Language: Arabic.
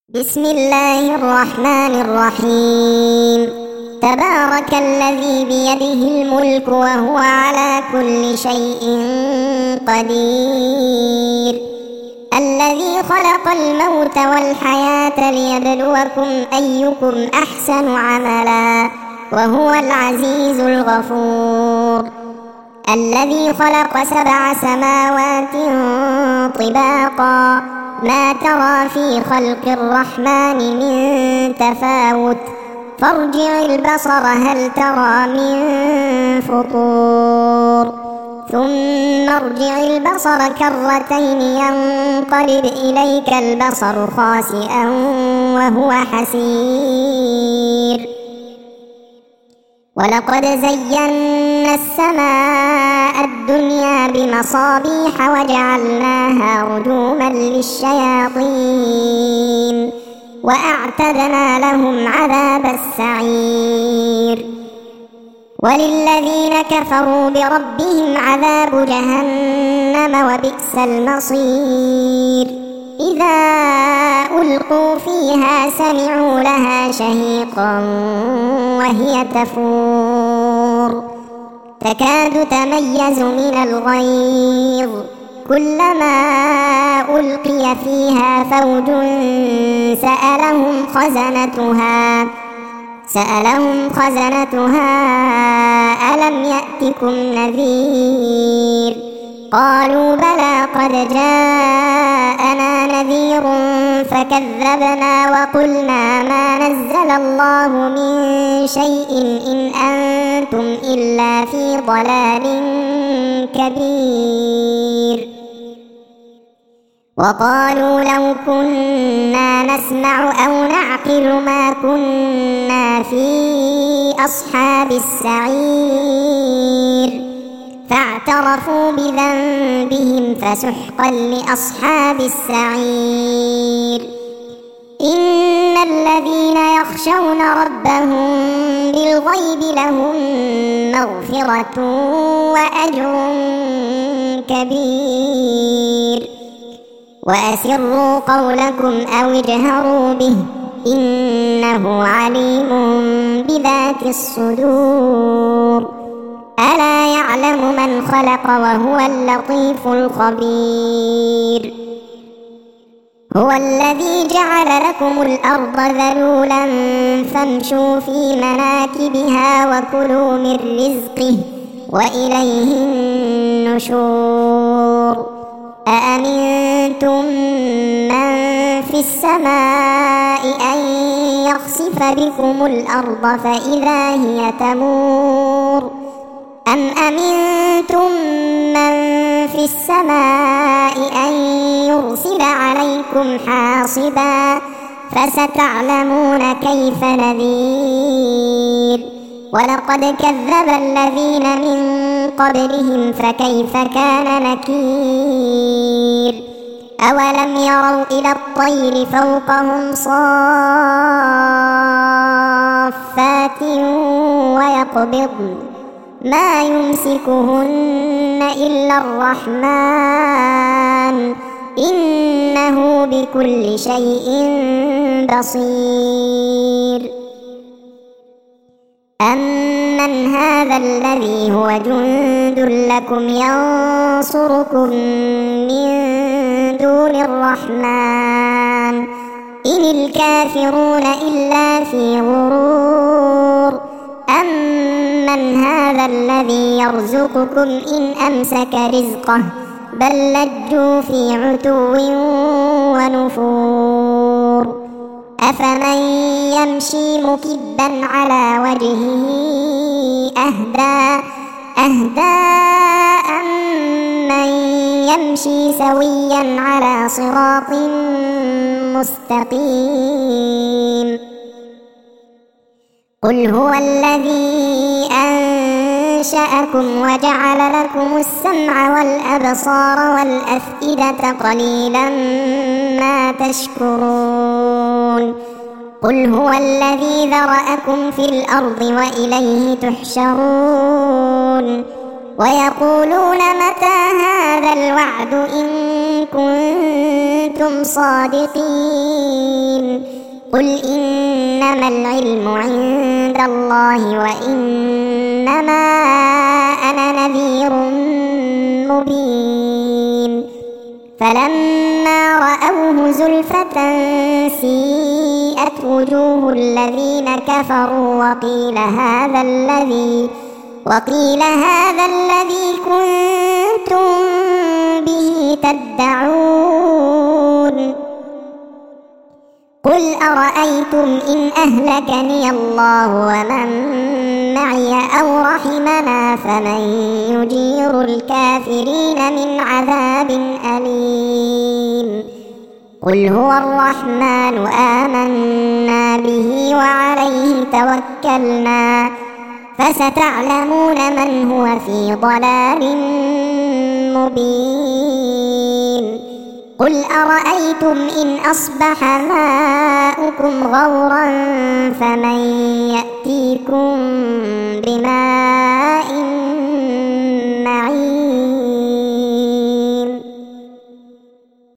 بسم الله الرحمن الرحيم. تبارك الذي بيده الملك وهو على كل شيء قدير، الذي خلق الموت والحياة ليبلوكم أيكم أحسن عملا وهو العزيز الغفور، الذي خلق 7 سماوات طباقا ما ترى في خلق الرحمن من تفاوت فارجع البصر هل ترى من فطور ثم ارجع البصر كرتين ينقلب إليك البصر خاسئا وهو حسير. ولقد زينا السماء الدنيا بمصابيح وجعلناها رجوما للشياطين وأعتدنا لهم عذاب السعير. وللذين كفروا بربهم عذاب جهنم وبئس المصير. إذا ألقوا فيها سمعوا لها شهيقا وهي تفور تكاد تميز من الغيظ، كلما ألقي فيها فوج سألهم خزنتها ألم يأتكم نذير؟ قالوا بلى قد جاءنا نذير فكذبنا وقلنا ما نزل الله من شيء إن أنتم إلا في ضلال كبير. وقالوا لو كنا نسمع أو نعقل ما كنا في أصحاب السعير، فاعترفوا بذنبهم فسحقا لأصحاب السعير. إن الذين يخشون ربهم بالغيب لهم مغفرة وأجر كبير. وأسروا قولكم أو اجهروا به إنه عليم بذات الصدور. ألا يعلم من خلق وهو اللطيف الخبير. هو الذي جعل لكم الأرض ذلولا فامشوا في مناكبها وكلوا من رزقه وإليه النشور. أأمنتم من في السماء أن يخسف بكم الأرض فإذا هي تمور، أم أمنتم من في السماء أن يرسل عليكم حاصبا فستعلمون كيف نذير. ولقد كذب الذين من قبلهم فكيف كان نكير. أولم يروا إلى الطير فوقهم صافات ويقبضن ما يمسكهن إلا الرحمن إنه بكل شيء بصير. أمن هذا الذي هو جند لكم ينصركم من دون الرحمن إن الكافرون إلا في غرور. أمن هذا الذي يرزقكم إن أمسك رزقه بل لجوا في عتو ونفور. أفمن يمشي مكبا على وجهه أهدى أمن يمشي سويا على صراط مستقيم. قل هو الذي أنشأكم وجعل لكم السمع والأبصار والأفئدة قليلا ما تشكرون. قل هو الذي ذرأكم في الأرض وإليه تحشرون. ويقولون متى هذا الوعد إن كنتم صادقين قل إنما العلم عند الله وإنما أنا نذير مبين فلما رأوه زلفة سيئت وجوه الذين كفروا وقيل هذا الذي كنتم به تدعون قل أرأيتم إن أهلكني الله ومن معي أو رحمنا فمن يجير الكافرين من عذاب أليم قل هو الرحمن آمنا به وعليه توكلنا فستعلمون من هو في ضلال مبين قل أرأيتم إن أصبح ماؤكم غورا فمن يأتيكم